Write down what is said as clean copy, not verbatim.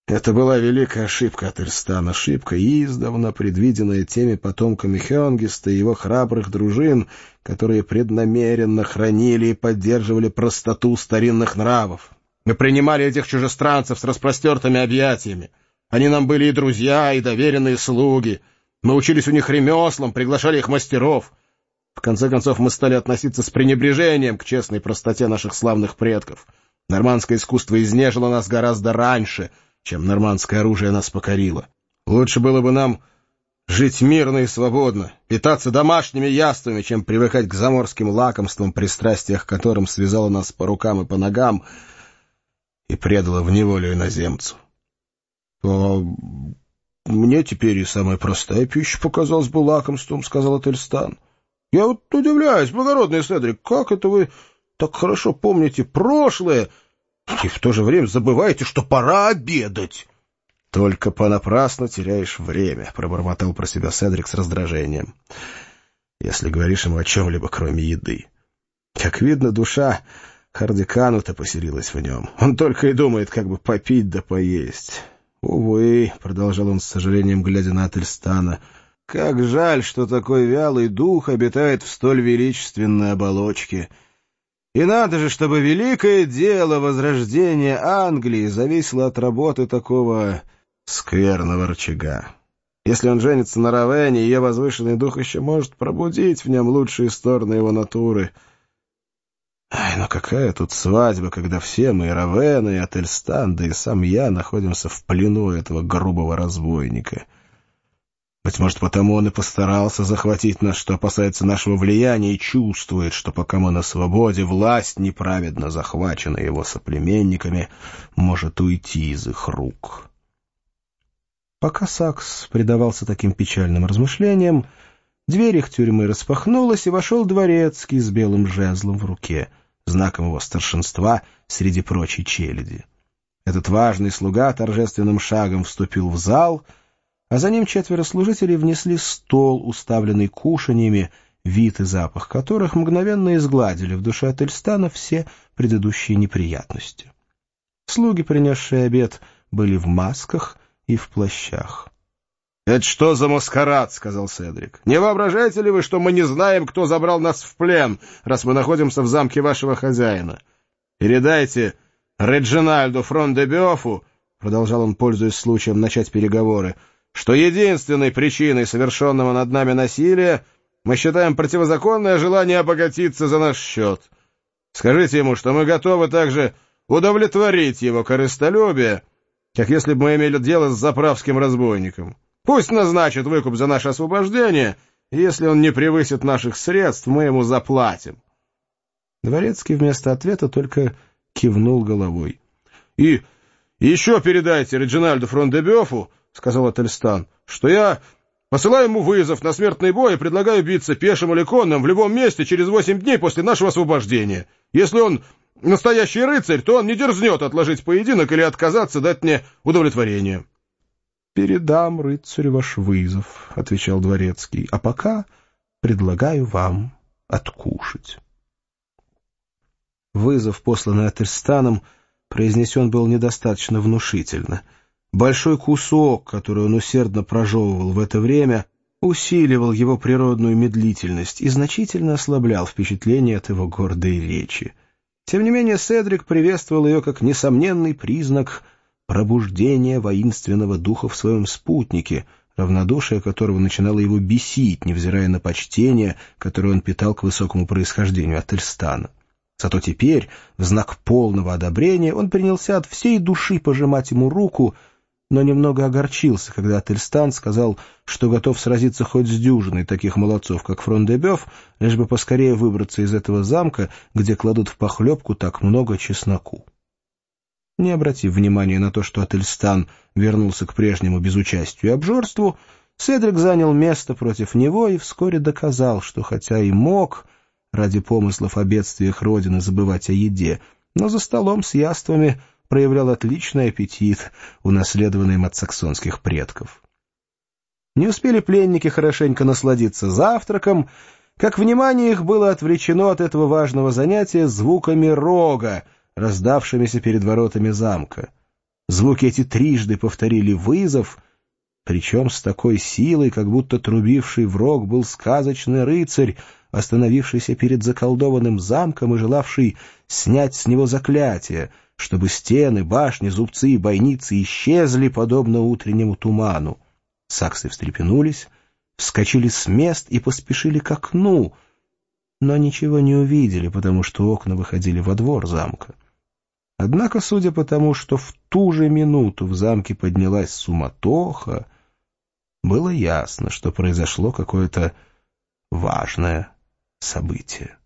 Это была великая ошибка Ательстан, ошибка, издавна предвиденная теми потомками Хёнгиста и его храбрых дружин, которые преднамеренно хранили и поддерживали простоту старинных нравов. Мы принимали этих чужестранцев с распростертыми объятиями. Они нам были и друзья, и доверенные слуги. Мы учились у них ремеслам, приглашали их мастеров. В конце концов, мы стали относиться с пренебрежением к честной простоте наших славных предков. Нормандское искусство изнежило нас гораздо раньше, чем нормандское оружие нас покорило. Лучше было бы нам жить мирно и свободно, питаться домашними яствами, чем привыкать к заморским лакомствам, пристрастиях к которым связало нас по рукам и по ногам и предало в неволю иноземцу. — А мне теперь и самая простая пища показалась бы лакомством, — сказал Ательстан. — Я вот удивляюсь, благородный Седрик, как это вы так хорошо помните прошлое, и в то же время забываете, что пора обедать. — Только понапрасну теряешь время, — пробормотал про себя Седрик с раздражением, — если говоришь ему о чем-либо, кроме еды. Как видно, душа Хардикану-то поселилась в нем. Он только и думает, как бы попить да поесть. Увы, — продолжал он с сожалением, глядя на Ательстана, — как жаль, что такой вялый дух обитает в столь величественной оболочке. И надо же, чтобы великое дело возрождения Англии зависело от работы такого скверного рычага. Если он женится на Равене, ее возвышенный дух еще может пробудить в нем лучшие стороны его натуры. Ай, но какая тут свадьба, когда все мы, и Равена, и Ательстан, да и сам я, находимся в плену этого грубого разбойника. Быть может, потому он и постарался захватить нас, что опасается нашего влияния и чувствует, что пока мы на свободе, власть, неправедно захваченная его соплеменниками, может уйти из их рук. Пока Сакс предавался таким печальным размышлениям, дверь их тюрьмы распахнулась, и вошел дворецкий с белым жезлом в руке, знаком его старшинства среди прочей челяди. Этот важный слуга торжественным шагом вступил в зал, а за ним 4 служителей внесли стол, уставленный кушаньями, вид и запах которых мгновенно изгладили в душе Ательстана все предыдущие неприятности. Слуги, принесшие обед, были в масках и в плащах. — Это что за маскарад? — сказал Седрик. — Не воображаете ли вы, что мы не знаем, кто забрал нас в плен, раз мы находимся в замке вашего хозяина? Передайте Реджинальду Фрон-де-Бёфу, — продолжал он, пользуясь случаем начать переговоры, — что единственной причиной совершенного над нами насилия мы считаем противозаконное желание обогатиться за наш счет. Скажите ему, что мы готовы также удовлетворить его корыстолюбие, как если бы мы имели дело с заправским разбойником. Пусть назначит выкуп за наше освобождение, и если он не превысит наших средств, мы ему заплатим. Дворецкий вместо ответа только кивнул головой. — И еще передайте Реджинальду Фрон-де-Бёфу, — сказал Ательстан, — что я посылаю ему вызов на смертный бой и предлагаю биться пешим или конным в любом месте через 8 дней после нашего освобождения. Если он настоящий рыцарь, то он не дерзнет отложить поединок или отказаться дать мне удовлетворение. — Передам рыцарю ваш вызов, — отвечал дворецкий, — а пока предлагаю вам откушать. Вызов, посланный Ательстаном, произнесен был недостаточно внушительно. Большой кусок, который он усердно прожевывал в это время, усиливал его природную медлительность и значительно ослаблял впечатление от его гордой речи. Тем не менее, Седрик приветствовал ее как несомненный признак пробуждения воинственного духа в своем спутнике, равнодушие которого начинало его бесить, невзирая на почтение, которое он питал к высокому происхождению Ательстана. Зато теперь, в знак полного одобрения, он принялся от всей души пожимать ему руку, но немного огорчился, когда Ательстан сказал, что готов сразиться хоть с дюжиной таких молодцов, как Фрон-де-Бёф, лишь бы поскорее выбраться из этого замка, где кладут в похлебку так много чесноку. Не обратив внимания на то, что Ательстан вернулся к прежнему безучастию и обжорству, Седрик занял место против него и вскоре доказал, что хотя и мог ради помыслов о бедствиях Родины забывать о еде, но за столом с яствами проявлял отличный аппетит, унаследованный им от саксонских предков. Не успели пленники хорошенько насладиться завтраком, как внимание их было отвлечено от этого важного занятия звуками рога, раздавшимися перед воротами замка. Звуки эти трижды повторили вызов, причем с такой силой, как будто трубивший в рог был сказочный рыцарь, остановившийся перед заколдованным замком и желавший снять с него заклятие, чтобы стены, башни, зубцы и бойницы исчезли, подобно утреннему туману. Саксы встрепенулись, вскочили с мест и поспешили к окну, но ничего не увидели, потому что окна выходили во двор замка. Однако, судя по тому, что в ту же минуту в замке поднялась суматоха, было ясно, что произошло какое-то важное событие.